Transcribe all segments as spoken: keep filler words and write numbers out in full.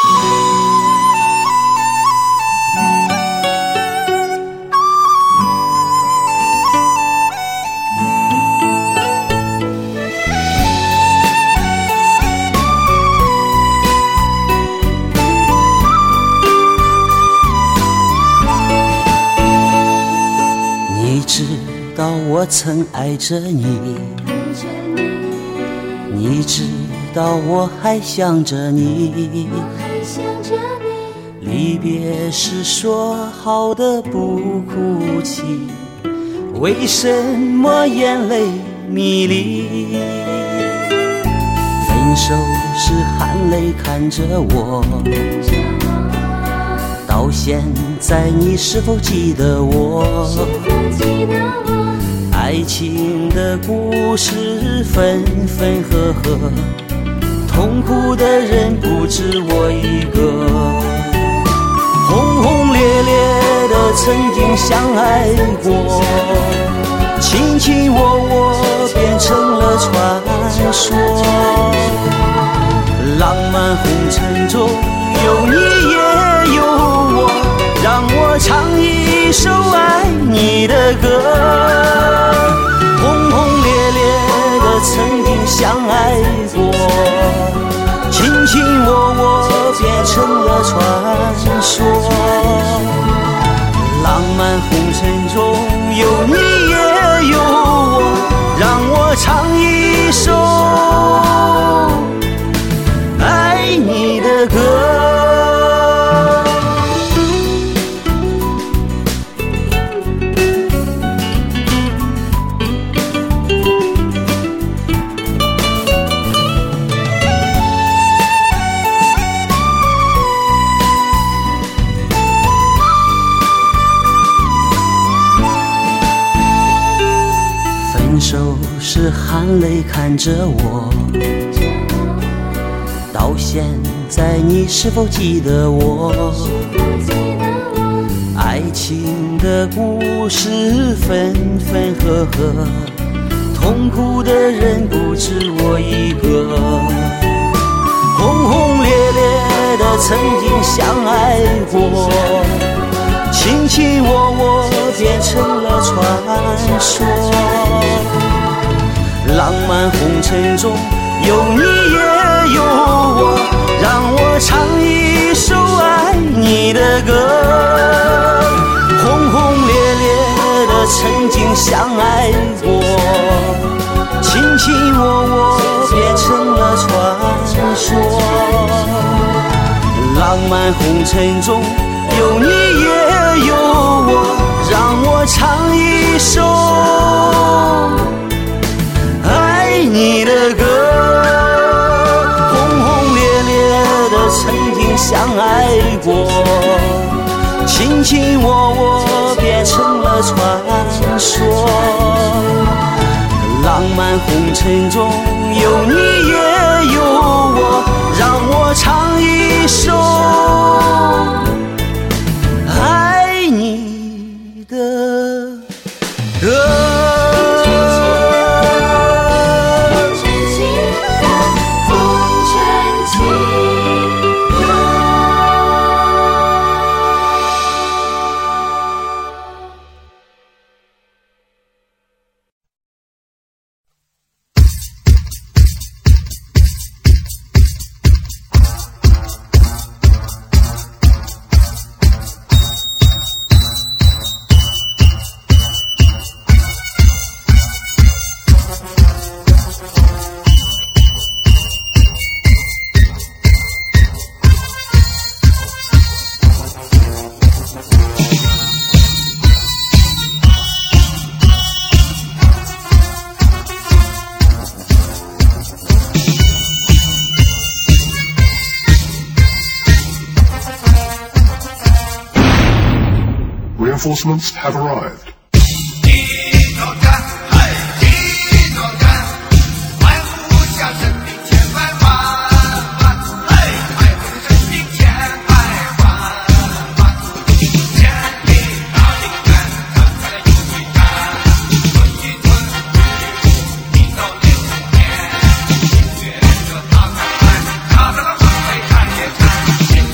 我曾爱着你，你知道我还想着你，离别时说好的不哭泣，为什么眼泪迷离？分手时含泪看着我，到现在你是否记得我？爱情的故事分分合合，痛苦的人不止我一个。轰轰烈烈的曾经相爱过，卿卿我我变成了传说。浪漫红尘中有你也有我，让我唱一首爱你的歌。轰轰烈烈的曾经相爱过，卿卿我我变成了传说。浪漫红尘中有你也有我，让我唱一首爱你的歌。是含泪看着我，到现在你是否记得我？爱情的故事分分合合，痛苦的人不止我一个。轰轰烈烈的曾经相爱过，卿卿我我变成了传说。浪漫红尘中有你也有我，让我唱一首爱你的歌。轰轰烈烈的曾经相爱过，卿卿我我变成了传说。浪漫红尘中有你也有我，让我唱一首爱你的歌。轰轰烈烈的曾经相爱过，卿卿我我变成了传说。浪漫红尘中有你也有我，让我唱一首爱你的歌。 Reinforcements have arrived. 看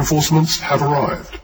Reinforcements have arrived.